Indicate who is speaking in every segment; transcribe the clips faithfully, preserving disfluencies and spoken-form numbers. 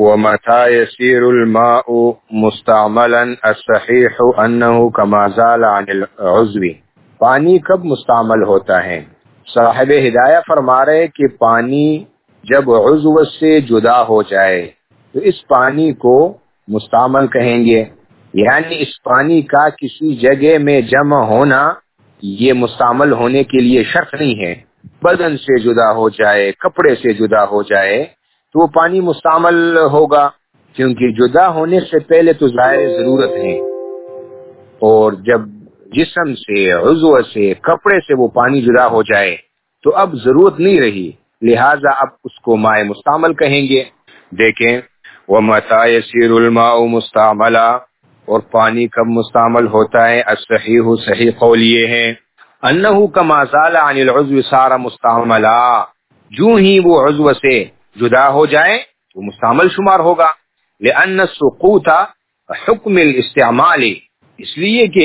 Speaker 1: ومتى يسير الماء مستعملا الصحيح أنه كما زال عن العضو. پانی کب مستعمل ہوتا ہے؟ صاحب ہدایہ فرما رہے کہ پانی جب عضو سے جدا ہو جائے تو اس پانی کو مستعمل کہیں گے، یعنی اس پانی کا کسی جگہ میں جمع ہونا یہ مستعمل ہونے کے لیے شرط نہیں ہے. بدن سے جدا ہو جائے، کپڑے سے جدا ہو جائے تو وہ پانی مستعمل ہوگا، کیونکہ جدا ہونے سے پہلے تو ظاہر ضرورت ہے، اور جب جسم سے، عضو سے، کپڑے سے وہ پانی جدا ہو جائے تو اب ضرورت نہیں رہی، لہذا اب اس کو ماء مستعمل کہیں گے. دیکھیں وَمَتَى يَصِيرُ الْمَاءُ مُسْتَعْمَلًا، اور پانی کب مستعمل ہوتا ہے؟ الصحیح، صحیح قول یہ ہے انہو کما زال عن العضو صار مستعملا، جو ہی وہ عضو سے جدا ہو جائے وہ مستعمل شمار ہوگا. لأن السقوط حکم الاستعمال، اس لیے کہ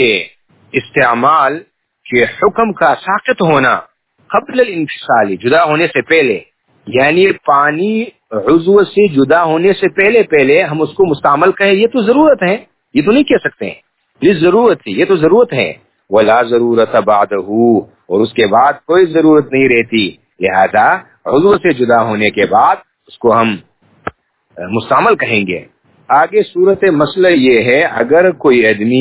Speaker 1: استعمال کے حکم کا ساقط ہونا قبل الانفصال، جدا ہونے سے پہلے، یعنی پانی عضو سے جدا ہونے سے پہلے پہلے ہم اس کو مستعمل کہیں یہ تو ضرورت ہے، یہ تو نہیں کہہ سکتے ہیں یہ ضرورت ہے، یہ تو ضرورت ہے. ولا ضرورت بعدہ، اور اس کے بعد کوئی ضرورت نہیں رہتی، لہذا عضو سے جدا ہونے کے بعد اس کو ہم مستعمل کہیں گے. آگے صورت مسئلہ یہ ہے اگر کوئی آدمی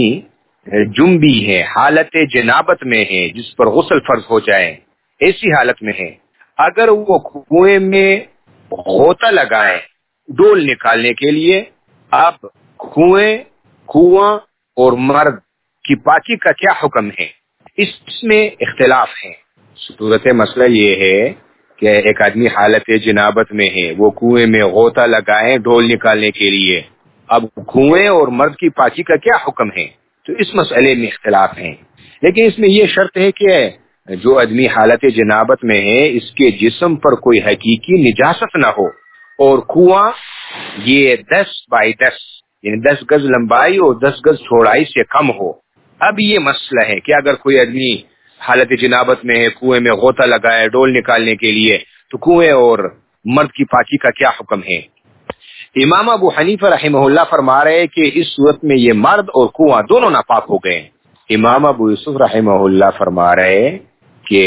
Speaker 1: جنبی ہے، حالت جنابت میں ہے، جس پر غسل فرض ہو جائے، ایسی حالت میں ہے، اگر وہ کنویں میں غوطہ لگائے ڈول نکالنے کے لیے، اب کنویں، کنواں اور مرد کی پاکی کا کیا حکم ہے، اس میں اختلاف ہے. صورت مسئلہ یہ ہے کہ ایک آدمی حالت جنابت میں ہے، وہ کنویں میں غوطہ لگائے ڈول نکالنے کے لیے، اب کنویں اور مرد کی پاکی کا کیا حکم ہے، تو اس مسئلے میں اختلاف ہیں. لیکن اس میں یہ شرط ہے کہ جو آدمی حالت جنابت میں ہے اس کے جسم پر کوئی حقیقی نجاست نہ ہو، اور کنواں یہ دس بائی دس یعنی دس گز لمبائی اور دس گز چوڑائی سے کم ہو. اب یہ مسئلہ ہے کہ اگر کوئی آدمی حالت جنابت میں ہے، کنویں میں غوطہ لگائے ڈول نکالنے کے لیے، تو کنویں اور مرد کی پاکی کا کیا حکم ہے. امام ابو حنیفہ رحمہ اللہ فرما رہے ہیں کہ اس صورت میں یہ مرد اور کنواں دونوں ناپاک ہو گئے. امام ابو یوسف رحمہ اللہ فرما رہے ہیں کہ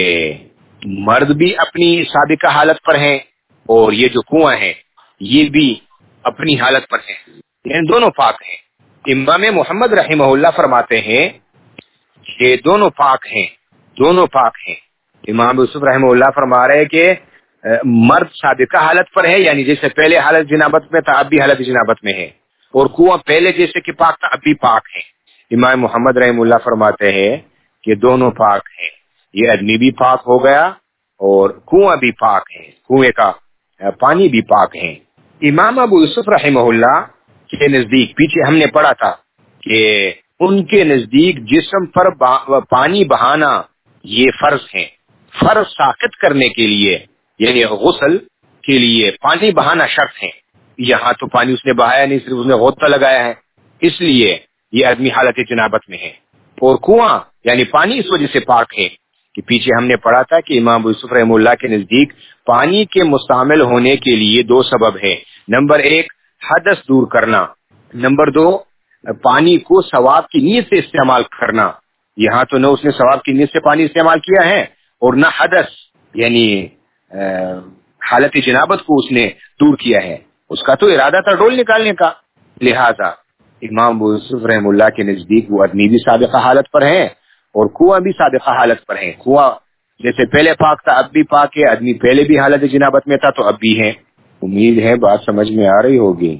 Speaker 1: مرد بھی اپنی سابقہ حالت پر ہیں اور یہ جو کنواں ہے یہ بھی اپنی حالت پر ہیں، یعنی دونوں پاک ہیں. امام محمد رحمہ اللہ فرماتے ہیں کہ دونوں پاک ہیں، دونوں پاک ہیں. امام یوسف رحمہ اللہ فرما رہے ہیں کہ مرد سابقہ حالت پر ہے، یعنی جیسے پہلے حالت جنابت میں تھا اب بھی حالت جنابت میں ہے، اور کنواں پہلے جیسے کہ پاک تھا اب بھی پاک ہے. امام محمد رحمہ اللہ فرماتے ہیں کہ دونوں پاک ہیں، یہ آدمی بھی پاک ہو گیا اور کنواں بھی پاک ہے، کنویں کا پانی بھی پاک ہے. امام ابو یوسف رحمہ اللہ کے نزدیک پیچھے ہم نے پڑھا تھا کہ ان کے نزدیک جسم پر پانی بہانا یہ فرض ہے. فرض ساقط کرنے کے لیے یعنی غسل کے لیے پانی بہانا شرط ہے. یہاں تو پانی اس نے بہایا نہیں، صرف اس نے غوطہ لگایا ہے، اس لیے یہ آدمی حالت جنابت میں ہے. اور کنواں یعنی پانی اس وجہ سے پاک ہے کہ پیچھے ہم نے پڑھا تھا کہ امام ابو یوسف رحمہ اللہ کے نزدیک پانی کے مستعمل ہونے کے لیے دو سبب ہے. نمبر ایک حدث دور کرنا، نمبر دو پانی کو ثواب کی نیت سے استعمال کرنا. یہاں تو نہ اس نے ثواب کی نیت سے پانی استعمال کیا ہے اور نہ حدث یعنی حالت جنابت کو اس نے دور کیا ہے، اس کا تو ارادہ تھا ڈول نکالنے کا. لہذا امام ابو یوسف رحمہ اللہ کے نزدیک وہ آدمی بھی سابقہ حالت پر ہے اور کنواں بھی سابقہ حالت پر ہے. کنواں جیسے پہلے پاک تھا اب بھی پاک ہے، آدمی پہلے بھی حالت جنابت میں تھا تو اب بھی ہے. امید ہے بات سمجھ میں آ رہی ہوگی.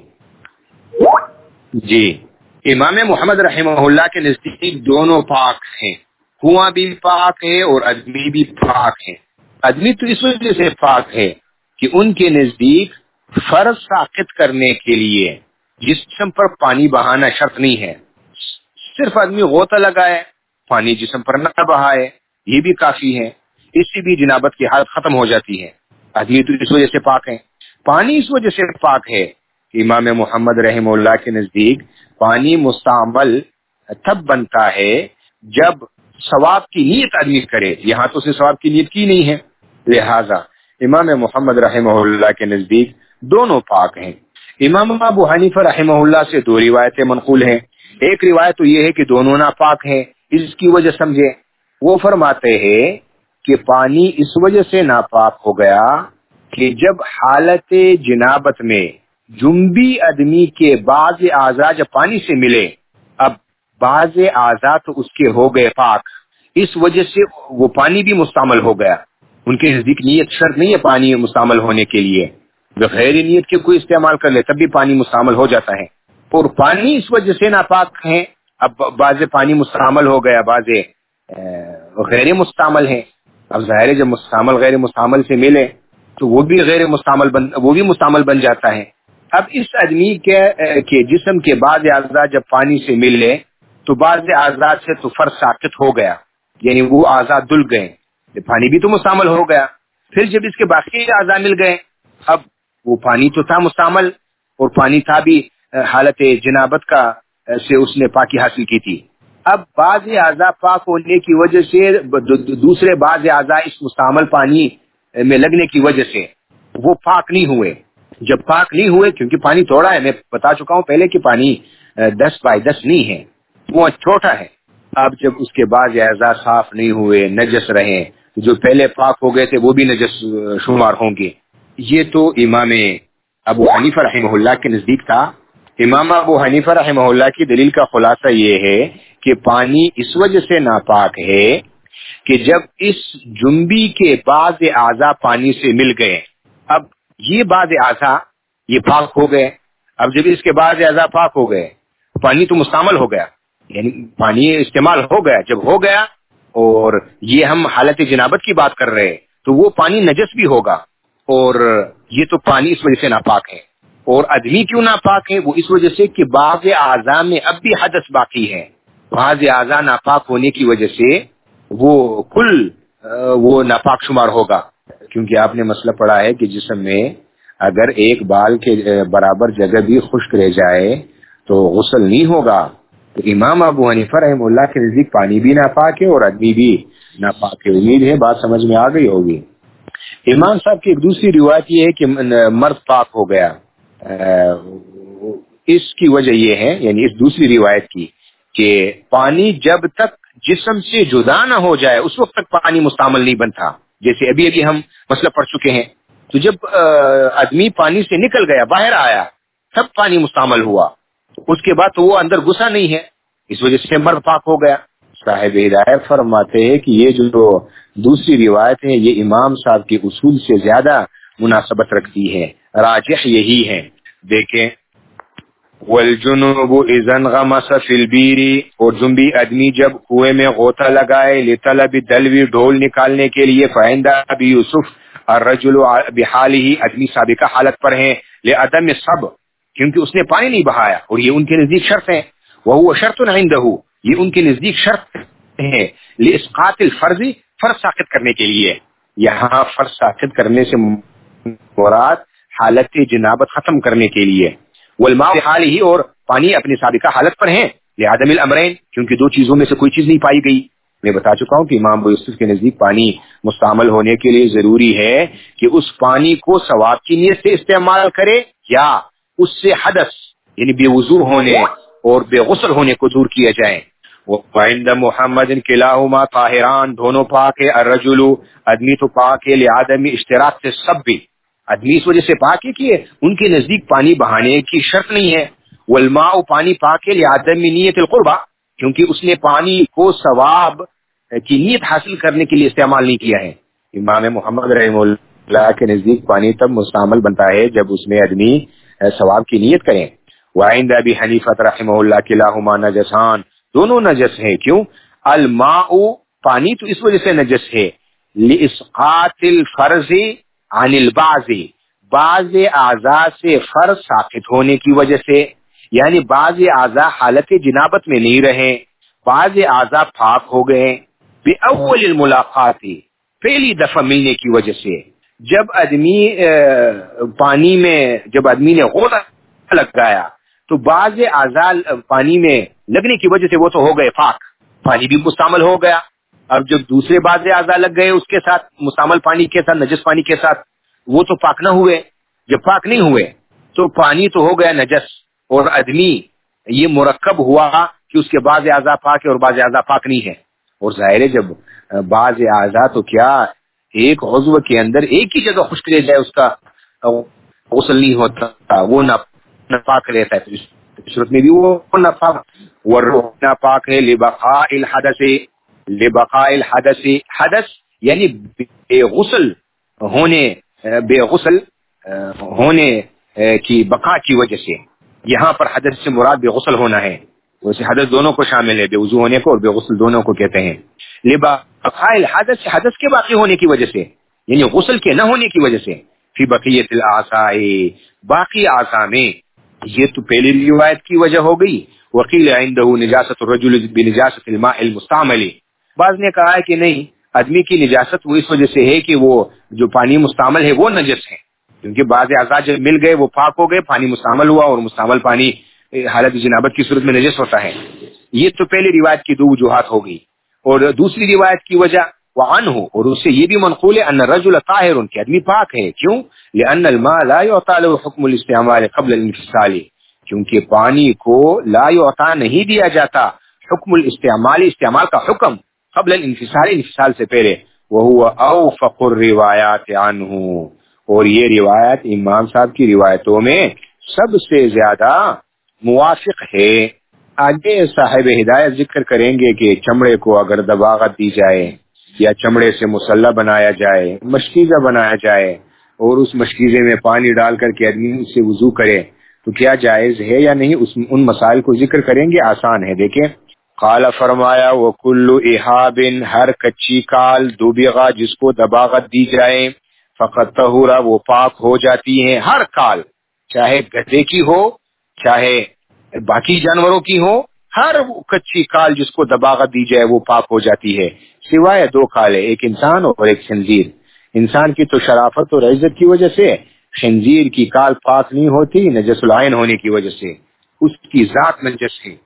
Speaker 1: جی امام محمد رحمہ اللہ کے نزدیک دونوں پاک ہیں، کنواں بھی پاک ہے اور آدمی بھی پاک ہے. آدمی تو اس وجہ سے پاک ہے کہ ان کے نزدیک فرض ساقط کرنے کے لیے جسم پر پانی بہانا شرط نہیں ہے. صرف آدمی غوطہ لگائے، پانی جسم پر نہ بہائے، یہ بھی کافی ہے، اس سے بھی جنابت کی حالت ختم ہو جاتی ہے. آدمی تو اس وجہ سے پاک ہے. پانی اس وجہ سے پاک ہے کہ امام محمد رحمہ اللہ کے نزدیک پانی مستعمل تب بنتا ہے جب ثواب کی نیت آدمی کرے. یہاں تو اس نے ثواب کی نیت کی نہیں ہے، لہذا امام محمد رحمہ اللہ کے نزدیک دونوں پاک ہیں. امام ابو حنیفہ رحمہ اللہ سے دو روایتیں منقول ہیں. ایک روایت تو یہ ہے کہ دونوں ناپاک ہیں، اس کی وجہ سمجھے. وہ فرماتے ہیں کہ پانی اس وجہ سے ناپاک ہو گیا کہ جب حالت جنابت میں جنبی آدمی کے بعض اعضاء جب پانی سے ملے، اب بعض اعضاء تو اس کے ہو گئے پاک، اس وجہ سے وہ پانی بھی مستعمل ہو گیا. ان کے نزدیک نیت شرط نہیں ہے پانی مستعمل ہونے کے لیے، غیر نیت کے کوئی استعمال کر لے تب بھی پانی مستعمل ہو جاتا ہے. اور پانی اس وجہ سے ناپاک ہیں، اب بعض پانی مستعمل ہو گیا، بعض غیر مستعمل ہیں. اب ظاہر ہے جب مستعمل غیر مستعمل سے ملے تو وہ بھی غیر مستعمل بن وہ بھی مستعمل بن جاتا ہے. اب اس آدمی کے کے جسم کے بعض اعضاء جب پانی سے ملے تو بعض اعضاء سے تو فرض ساقط ہو گیا، یعنی وہ اعضاء دھل گئے، پانی بھی تو مستعمل ہو گیا. پھر جب اس کے باقی اعضاء مل گئے، اب وہ پانی تو تھا مستعمل، اور پانی تھا بھی حالت جنابت کا سے اس نے پاکی حاصل کی تھی. اب بعض اعضاء پاک ہونے کی وجہ سے دوسرے بعض اعضاء اس مستعمل پانی میں لگنے کی وجہ سے وہ پاک نہیں ہوئے. جب پاک نہیں ہوئے، کیونکہ پانی تھوڑا ہے، میں بتا چکا ہوں پہلے کہ پانی دس بائی دس نہیں ہے، وہ چھوٹا ہے. اب جب اس کے بعد اعضاء صاف نہیں ہوئے، نجس رہے، جو پہلے پاک ہو گئے تھے وہ بھی نجس شمار ہوں گے. یہ تو امام ابو حنیفہ رحمہ اللہ کے نزدیک تھا. امام ابو حنیفہ رحمہ اللہ کی دلیل کا خلاصہ یہ ہے کہ پانی اس وجہ سے ناپاک ہے کہ جب اس جنبی کے بعض اعضاء پانی سے مل گئے، اب یہ بعض اعضاء یہ پاک ہو گئے. اب جب اس کے بعض اعضاء پاک ہو گئے، پانی تو مستعمل ہو گیا، یعنی پانی استعمال ہو گیا. جب ہو گیا اور یہ ہم حالت جنابت کی بات کر رہے ہیں تو وہ پانی نجس بھی ہوگا، اور یہ تو پانی اس وجہ سے ناپاک ہے. اور آدمی کیوں ناپاک ہے؟ وہ اس وجہ سے کہ بعض اعضاء میں اب بھی حدث باقی ہے. بعض اعضاء ناپاک ہونے کی وجہ سے وہ کل وہ ناپاک شمار ہوگا. کیونکہ آپ نے مسئلہ پڑھا ہے کہ جسم میں اگر ایک بال کے برابر جگہ بھی خشک رہ جائے تو غسل نہیں ہوگا. تو امام ابو حنیفہ رحمہ اللہ کے نزدیک پانی بھی ناپاک ہے اور آدمی بھی ناپاک ہے. امید ہے بات سمجھ میں آ گئی ہوگی. امام صاحب کی ایک دوسری روایت یہ ہے کہ مرد پاک ہو گیا. اس کی وجہ یہ ہے، یعنی اس دوسری روایت کی، کہ پانی جب تک جسم سے جدا نہ ہو جائے اس وقت تک پانی مستعمل نہیں بنتا. جیسے ابھی ابھی ہم مسئلہ پڑھ چکے ہیں، تو جب آدمی پانی سے نکل گیا، باہر آیا، تب پانی مستعمل ہوا، اس کے بعد تو وہ اندر گھسا نہیں ہے، اس وجہ سے مرد پاک ہو گیا. صاحب ہدایت فرماتے ہیں کہ یہ جو دوسری روایت ہے یہ امام صاحب کے اصول سے زیادہ مناسبت رکھتی ہے، راجح یہی ہے. دیکھیں، والجنوب اذا انغمس فی البیر، اور جنبی آدمی جب کنویں میں غوطہ لگائے لطلب دلوی ڈھول نکالنے کے لیے، فعند ابی یوسف الرجل بحالہ، آدمی سابقہ حالت پر ہیں، لعدم صب، کیونکہ اس نے پانی نہیں بہایا، اور یہ ان کے نزدیک شرط ہے. وہو شرط عنده، یہ ان کے نزدیک شرط ہے، لاسقاط الفرض، فرض ساقط کرنے کے لیے. یہاں فرض ساقط کرنے سے مراد حالت جنابت ختم کرنے کے لیے. والماء حالہ، اور پانی اپنے سابقہ حالت پر ہیں، لعدم الامرین، کیونکہ دو چیزوں میں سے کوئی چیز نہیں پائی گئی. میں بتا چکا ہوں کہ امام ابو یوسف کے نزدیک پانی مستعمل ہونے کے لیے ضروری ہے کہ اس پانی کو ثواب کی نیت سے استعمال کرے، یا اس سے حدث یعنی بے وضو ہونے اور بے غسل ہونے کو دور کیا جائے. وعند محمد کلاہما طاہران، دونوں پاک ہے. الرجل، آدمی تو پاک ہے، لعدم اشتراط سے سب بھی، آدمی اس وجہ سے پاک ہے کہ ان کے نزدیک پانی بہانے کی شرط نہیں ہے. والماء، پانی پاک ہے، لعدم نیت القربہ، کیونکہ اس نے پانی کو ثواب کی نیت حاصل کرنے کے لیے استعمال نہیں کیا ہے. امام محمد رحمہ اللہ کے نزدیک پانی تب مستعمل بنتا ہے جب اس میں آدمی ثواب کی نیت کریں. وعند ابی حنیفہ رحمہ اللہ کلاہما نجسان، دونوں نجس ہیں. کیوں؟ الماء، پانی تو اس وجہ سے نجس ہے، لاسقاط الفرض عن البعض، بعض اعضاء سے فرض ساقط ہونے کی وجہ سے، یعنی بعض اعضاء حالت جنابت میں نہیں رہے، بعض اعضاء پاک ہو گئے. باول الملاقات، پہلی دفعہ ملنے کی وجہ سے. جب آدمی پانی میں جب آدمی نے غوطہ لگایا تو بعض اعضاء پانی میں لگنے کی وجہ سے وہ تو ہو گئے پاک، پانی بھی مستعمل ہو گیا. اب جب دوسرے بعض اعضاء لگ گئے اس کے ساتھ، مستعمل پانی کے ساتھ، نجس پانی کے ساتھ، وہ تو پاک نہ ہوئے. جب پاک نہیں ہوئے تو پانی تو ہو گیا نجس، اور آدمی یہ مرکب ہوا کہ اس کے بعض اعضاء پاک ہے اور بعض اعضاء پاک نہیں ہے. اور ظاہر ہے جب بعض اعضاء تو کیا ایک عضو کے اندر ایک ہی جگہ خشک رہ جائے اس کا غسل نہیں ہوتا، وہ ناپاک رہتا ہے. صورت میں بھی وہ ناپاک، والروح ناپاک ہے لبقاء الحدث، لبقاء الحدث، حدث یعنی بے غسل ہونے، بے غسل ہونے کی بقا کی وجہ سے. یہاں پر حدث سے مراد بے غسل ہونا ہے، ویسے حدث دونوں کو شامل ہے، بے وضو ہونے کو اور بے غسل دونوں کو کہتے ہیں. لبقاء الحدث، حدث کے باقی ہونے کی وجہ سے، یعنی غسل کے نہ ہونے کی وجہ سے. فی بقیت الاعضاء، باقی اعضاء میں. یہ تو پہلی روایت کی وجہ ہو گئی. وقیل عنده نجاست الرجل بنجاست الماء المستعمل، بعض نے کہا ہے کہ نہیں، آدمی کی نجاست وہ اس وجہ سے ہے کہ وہ جو پانی مستعمل ہے وہ نجس ہے، کیونکہ بعض اعضاء جب مل گئے وہ پاک ہو گئے، پانی مستعمل ہوا، اور مستعمل پانی حالت جنابت کی صورت میں نجس ہوتا ہے. یہ تو پہلی روایت کی دو وجوہات ہو گئی. اور دوسری روایت کی وجہ وعنہ، اور اس سے یہ بھی منقول ہے ان الرجل طاہر، کہ آدمی پاک ہے. کیوں؟ لان الماء لا يعطى له حکم الاستعمال قبل الانفصال، کیونکہ پانی کو لا يعطى نہیں دیا جاتا حکم الاستعمال، استعمال کا حکم قبل الانفصال، انفصال سے پہلے. وهو اوفق الروایات عنہ، اور یہ روایت امام صاحب کی روایتوں میں سب سے زیادہ موافق ہے. آگے صاحب ہدایت ذکر کریں گے کہ چمڑے کو اگر دباغت دی جائے یا چمڑے سے مسلح بنایا جائے، مشکیزہ بنایا جائے، اور اس مشکیزے میں پانی ڈال کر کے آدمی اس سے وضو کرے تو کیا جائز ہے یا نہیں، اس ان مسائل کو ذکر کریں گے. آسان ہے، دیکھیں. قال فرمایا وکل احاب، ہر کچی کال دوبغا جس کو دباغت دی جائے، فقط طہورا وہ پاک ہو جاتی ہیں. ہر کال، چاہے گدھے کی ہو چاہے باقی جانوروں کی ہو، ہر کچی کال جس کو دباغت دی جائے وہ پاک ہو جاتی ہے، سوائے دو کالے، ایک انسان اور ایک خنزیر. انسان کی تو شرافت اور عزت کی وجہ سے، خنزیر کی کال پاک نہیں ہوتی نجس العین ہونے کی وجہ سے، اس کی ذات نجس ہے.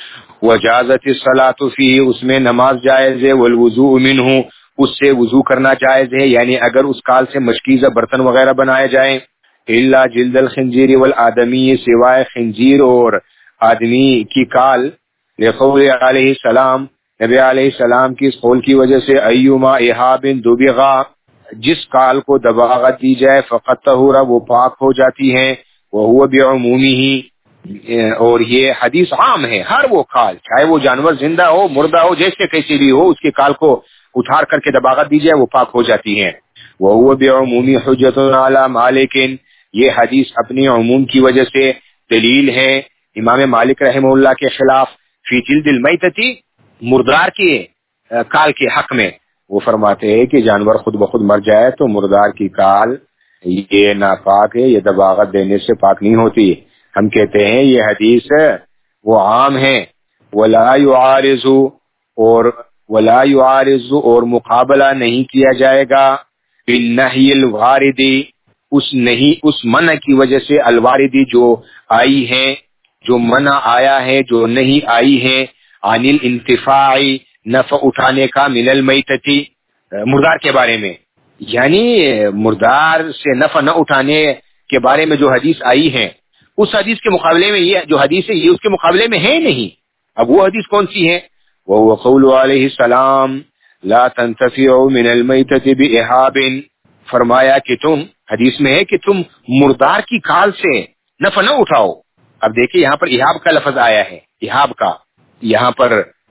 Speaker 1: وجازت الصلاۃ فیہ، اس میں نماز جائز ہے. والوضوء منہ، اس سے وضو کرنا جائز ہے، یعنی اگر اس کال سے مشکیزہ برتن وغیرہ بنائے جائیں. الا جلد الخنزیر والآدمی، سوائے خنزیر اور آدمی کی کال. لقول علیہ السلام، نبی علیہ السلام کی اس قول کی وجہ سے، ایما احاب دبغا، جس کال کو دباغت دی جائے، فقط طہورا وہ پاک ہو جاتی ہیں. وہو بعمومہ، اور یہ حدیث عام ہے، ہر وہ کال چاہے وہ جانور زندہ ہو مردہ ہو جیسے کیسی بھی ہو، اس کے کال کو اٹھار کر کے دباغت دی جائے وہ پاک ہو جاتی ہیں. وہو بعموم حجۃ علی مالک، یہ حدیث اپنی عموم کی وجہ سے دلیل ہے امام مالک رحمہ اللہ کے خلاف. فی جلد المیتۃ، مردار کے کال کے حق میں وہ فرماتے ہیں کہ جانور خود بخود مر جائے تو مردار کی کال یہ ناپاک ہے، یہ دباغت دینے سے پاک نہیں ہوتی. ہم کہتے ہیں یہ حدیث وہ عام ہے. ولا يعارض، اور ولا يعارض، اور مقابلہ نہیں کیا جائے گا بالنہی الوارد، اس نہیں اس منع کی وجہ سے، الواردی جو آئی ہے، جو منع آیا ہے، جو نہیں آئی ہے. عن الانتفاع، نفع اٹھانے کا، من المیتتی، مردار کے بارے میں، یعنی مردار سے نفع نہ اٹھانے کے بارے میں جو حدیث آئی ہے، اس حدیث کے مقابلے میں یہ جو حدیث ہے یہ اس کے مقابلے میں ہے نہیں. اب وہ حدیث کون سی ہے؟ وہ قول علیہ السلام لا تنتفع من المیتۃ باحاب، فرمایا کہ تم، حدیث میں ہے کہ تم مردار کی کال سے نفع نہ اٹھاؤ. اب دیکھیں یہاں پر احاب کا لفظ آیا ہے، احاب کا یہاں پر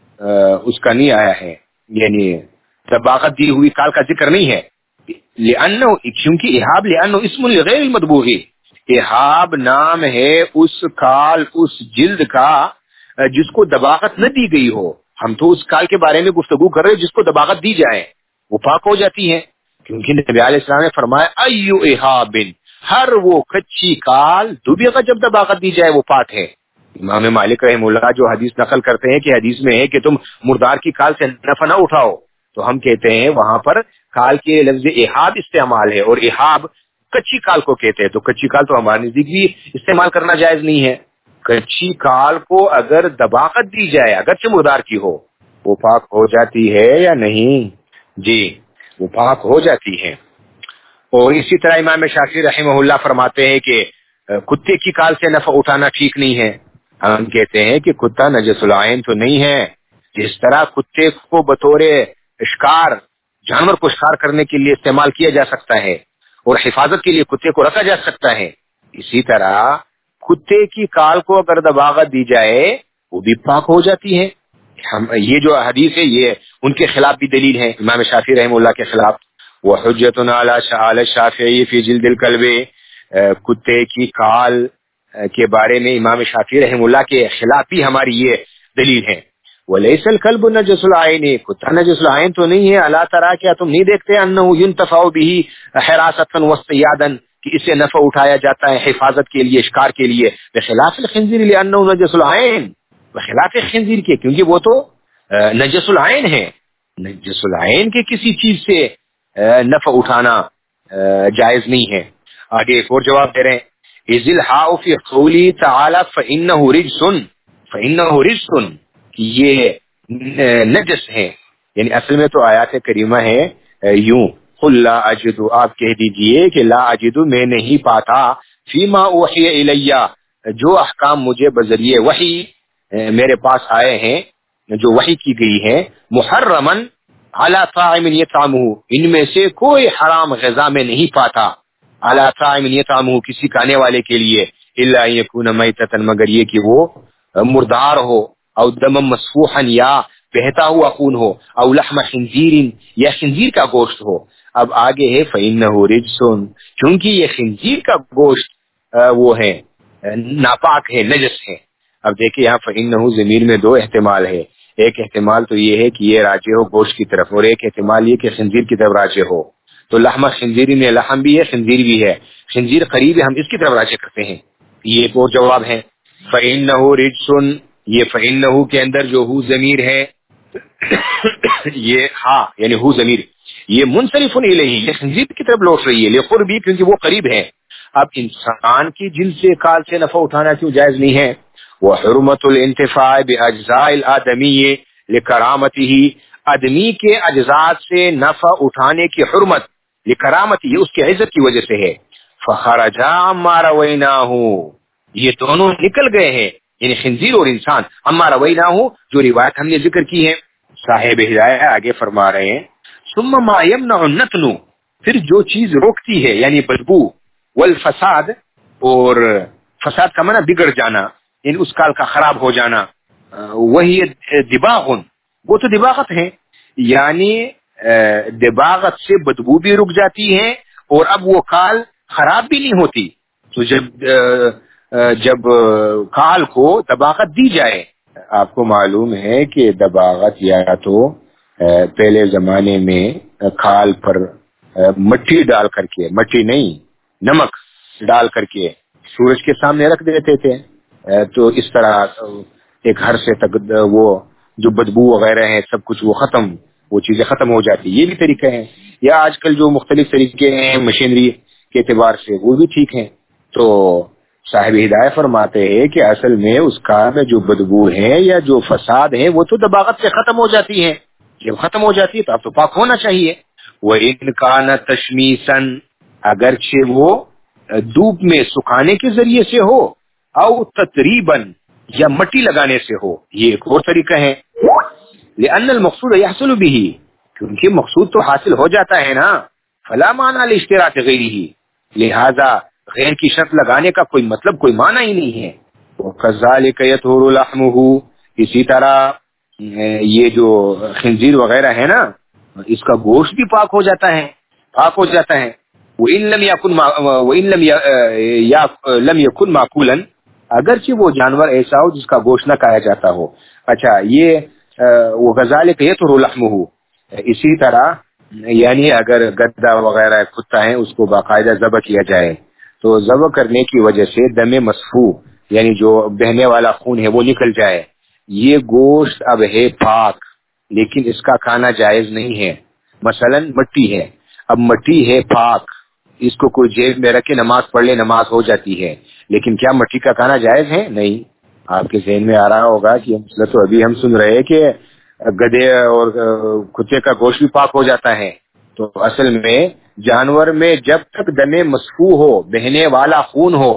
Speaker 1: اس کا نہیں آیا ہے، یعنی دباغت دی ہوئی کال کا ذکر نہیں ہے. لأنه، کیونکہ احاب لأنه اسم لغیر المدبوغ، احاب نام ہے اس کال، اس جلد کا جس کو دباغت نہ دی گئی ہو. ہم تو اس کال کے بارے میں گفتگو کر رہے ہیں جس کو دباغت دی جائے وہ پاک ہو جاتی ہے، کیونکہ نبی علیہ السلام نے فرمایا ایو احاب، ہر وہ کچی کال دبغا جب دباغت دی جائے وہ پاک ہے. امام مالک رحمہ اللہ جو حدیث نقل کرتے ہیں کہ حدیث میں ہے کہ تم مردار کی کال سے نفع نہ اٹھاؤ، تو ہم کہتے ہیں وہاں پر کال کے لفظ احاب استعمال ہے، اور احاب کچی کال کو کہتے ہیں، تو کچی کال تو ہمارے نزدیک بھی استعمال کرنا جائز نہیں ہے. کچی کال کو اگر دباغت دی جائے اگرچہ مردار کی ہو وہ پاک ہو جاتی ہے یا نہیں؟ جی وہ پاک ہو جاتی ہے. اور اسی طرح امام شافعی رحمہ اللہ فرماتے ہیں کہ کتے کی کال سے نفع اٹھانا ٹھیک نہیں ہے. ہم کہتے ہیں کہ کتا نجس العین تو نہیں ہے. جس طرح کتے کو بطور شکار، جانور کو شکار کرنے کے لیے استعمال کیا جا سکتا ہے اور حفاظت کے لیے کتے کو رکھا جا سکتا ہے، اسی طرح کتے کی کال کو اگر دباغت دی جائے وہ بھی پاک ہو جاتی ہے. ہم یہ جو حدیث ہے یہ ان کے خلاف بھی دلیل ہے، امام شافعی رحمہ اللہ کے خلاف. وہ حجتنا علی الشافعی فی جلد الکلب، کتے کی کال کے بارے میں امام شافعی رحمہ اللہ کے خلاف بھی ہماری یہ دلیل ہے. ولیس الکلب نجس العین، کتا نجس العین تو نہیں ہے. الا ترى، کیا تم نہیں دیکھتے انہ ينتفع به حراسۃ واصطیادا، کہ اسے نفع اٹھایا جاتا ہے حفاظت کے لیے، شکار کے لیے. بخلاف الخنزیر لانه نجس العین، بخلاف خنزیر کے کیونکہ وہ تو نجس العین ہے. نجس العین کے کسی چیز سے نفع اٹھانا جائز نہیں ہے. آگے ایک اور جواب دے رہے ہیں، اذ الحاء فی قولی تعالی فانه رجس، فانه رجس، یہ نجس ہے. یعنی اصل میں تو آیات کریمہ ہے یوں، قل لا اجد، آپ کہہ دیجئے کہ لا اجد، میں نہیں پاتا، فیما اوحی الیہ، جو احکام مجھے بذریعے وحی میرے پاس آئے ہیں، جو وحی کی گئی ہے، محرمن علی طاعم یطعمہ، ان میں سے کوئی حرام غذا میں نہیں پاتا، علی طاعم یطعمہ، کسی کھانے والے کے لیے، الا ان یکون میتۃ، مگر یہ کہ وہ مردار ہو، او دم مسفوحا، یا بہتا ہوا خون ہو، او لحم خنزیر، یا خنزیر کا گوشت ہو. اب آگے ہے فإنہ رجس، کیونکہ یہ خنزیر کا گوشت وہ ہے ناپاک ہے، نجس ہے. اب دیکھیں یہاں فإنہ ضمیر میں دو احتمال ہے. ایک احتمال تو یہ ہے کہ یہ راجع ہو گوشت کی طرف، اور ایک احتمال یہ کہ خنزیر کی طرف راجع ہو. تو لحم خنزیر میں لحم بھی ہے، خنزیر بھی ہے، خنزیر قریب ہے، ہم اس کی طرف راجع کرتے ہیں. یہ ایک اور جواب ہے. فإنہ رجس، یہ فإنہ کے اندر جو ہو ضمیر ہے یہ ہاں یعنی ہو ضمیر یہ منصرف الیہ، یہ خنزیر کی طرف لوٹ رہی ہے، لقربی، کیونکہ وہ قریب ہے. اب انسان کی جلد سے کال سے نفع اٹھانا کیوں جائز نہیں ہے؟ وحرمت الانتفاع باجزاء الادمی لکرامتہ، آدمی کے اجزاء سے نفع اٹھانے کی حرمت لکرامتہ، اس کی عزت کی وجہ سے ہے. فخرجا عما رویناہ، یہ دونوں نکل گئے ہیں، یعنی خنزیر اور انسان، عما رویناہ، جو روایت ہم نے ذکر کی ہے. صاحب ہدایہ آگے فرما رہے ہیں، ثم ما یمنع النتن، پھر جو چیز روکتی ہے یعنی بدبو، والفساد، اور فساد کا معنی بگڑ جانا، یعنی اس کال کا خراب ہو جانا، وہی دباغ، وہ تو دباغت ہے، یعنی دباغت سے بدبو بھی رک جاتی ہے اور اب وہ کال خراب بھی نہیں ہوتی. تو جب جب کال کو دباغت دی جائے، آپ کو معلوم ہے کہ دباغت یا تو پہلے زمانے میں کھال پر مٹی ڈال کر کے، مٹی نہیں نمک ڈال کر کے سورج کے سامنے رکھ دیتے تھے، تو اس طرح ایک ہر سے تک وہ جو بدبو وغیرہ ہیں سب کچھ وہ ختم، وہ چیزیں ختم ہو جاتی. یہ بھی طریقہ ہے. یا آج کل جو مختلف طریقے ہیں مشینری کے اعتبار سے وہ بھی ٹھیک ہیں. تو صاحب ہدایت فرماتے ہیں کہ اصل میں اس کار میں جو بدبو ہے یا جو فساد ہے وہ تو دباغت سے ختم ہو جاتی ہے. جب ختم ہو جاتی ہے تو اب تو پاک ہونا چاہیے. وَإِنْ كَانَ تَشْمِيسًا، اگرچہ وہ دھوپ میں سکھانے کے ذریعے سے ہو، او تطریباً، یا مٹی لگانے سے ہو، یہ ایک اور طریقہ ہے. لأن المقصود يحصل به، کیونکہ مقصود تو حاصل ہو جاتا ہے نا. فلا معنی لاشتراط غیرہ، لہذا غیر کی شرط لگانے کا کوئی مطلب، کوئی معنی ہی نہیں ہے. وَكَذَلِكَ يَطْهُرُ لَحْمُهُ، اسی طرح یہ جو خنزیر وغیرہ ہے نا، اس کا گوشت بھی پاک ہو جاتا ہے، پاک ہو جاتا ہے. وَإِن لَمْ يَكُنْ وَإِن لَمْ يَكُنْ مَأْكُولًا، اگرچہ وہ جانور ایسا ہو جس کا گوشت نہ کھایا جاتا ہو. اچھا، یہ وَكَذَلِكَ يَطْهُرُ لَحْمُهُ، اسی طرح یعنی اگر گدا وغیرہ کتا ہے اس کو باقاعدہ ذبح کیا جائے تو ذبح کرنے کی وجہ سے دم مسفوح، یعنی جو بہنے والا خون ہے وہ نکل جائے. یہ گوشت اب ہے پاک، لیکن اس کا کھانا جائز نہیں ہے. مثلا مٹی ہے، اب مٹی ہے پاک، اس کو کوئی جیب میں رکھے نماز پڑھ لے، نماز ہو جاتی ہے، لیکن کیا مٹی کا کھانا جائز ہے؟ نہیں. آپ کے ذہن میں آ رہا ہوگا کہ یہ مسئلہ تو ابھی ہم سن رہے ہیں کہ گدے اور کتے کا گوشت بھی پاک ہو جاتا ہے. تو اصل میں جانور میں جب تک دم مسفوح ہو، بہنے والا خون ہو،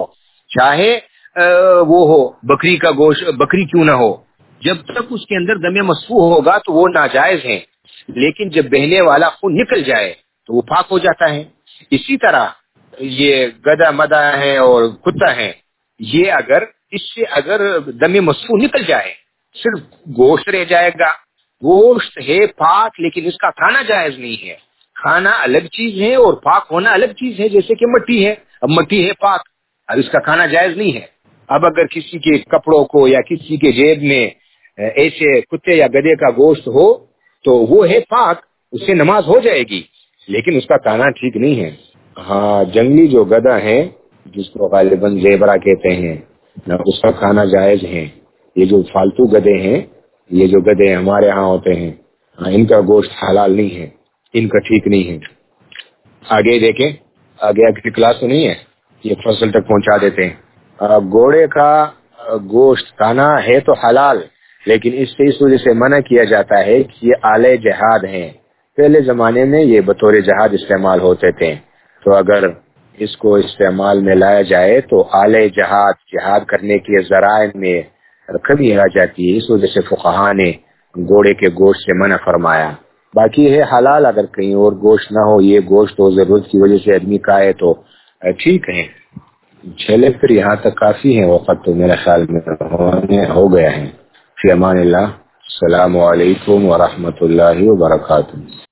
Speaker 1: چاہے وہ ہو بکری کا گوشت، بکری کیوں نہ ہو، جب تک اس کے اندر دم مسفوح ہوگا تو وہ ناجائز ہیں، لیکن جب بہنے والا خون نکل جائے تو وہ پاک ہو جاتا ہے۔ اسی طرح یہ گدھا مدہ ہے اور کتا ہے، یہ اگر اس سے اگر دم مسفوح نکل جائے صرف گوشت رہ جائے گا، گوشت ہے پاک لیکن اس کا کھانا جائز نہیں ہے۔ کھانا الگ چیز ہے اور پاک ہونا الگ چیز ہے، جیسے کہ مٹی ہے، اب مٹی ہے پاک، اب اس کا کھانا جائز نہیں ہے۔ اب اگر کسی کے کپڑوں کو یا کسی کے جیب میں ایسے کتے یا گدھے کا گوشت ہو تو وہ ہے پاک، اس سے نماز ہو جائے گی، لیکن اس کا کھانا ٹھیک نہیں ہے۔ ہاں، جنگلی جو گدھا ہے جس کو غالباً زیبرا کہتے ہیں، اس کا کھانا جائز ہے۔ یہ جو فالتو گدھے ہیں، یہ جو گدھے ہمارے ہاں ہوتے ہیں، ان کا گوشت حلال نہیں ہے، ان کا ٹھیک نہیں ہے۔ آگے دیکھیں، آگے اگلی کلاس تو نہیں ہے، یہ فصل تک پہنچا دیتے ہیں۔ گھوڑے کا گوشت کھانا ہے تو حلال، لیکن اس سے اس وجہ سے منع کیا جاتا ہے کہ یہ آلے جہاد ہیں۔ پہلے زمانے میں یہ بطور جہاد استعمال ہوتے تھے، تو اگر اس کو استعمال میں لایا جائے تو آلے جہاد جہاد کرنے کے ذرائع میں کمی آ جاتی ہے، اس وجہ سے فقہا نے گھوڑے کے گوشت سے منع فرمایا۔ باقی ہے حلال، اگر کہیں اور گوشت نہ ہو، یہ گوشت ہو ضرورت کی وجہ سے آدمی کھائے تو ٹھیک ہے۔ چلے پھر یہاں تک کافی ہے، وقت تو میرے خیال میں ہو گیا ہے۔ فی امان اللہ، السلام علیکم ورحمۃ اللہ وبرکاتہ۔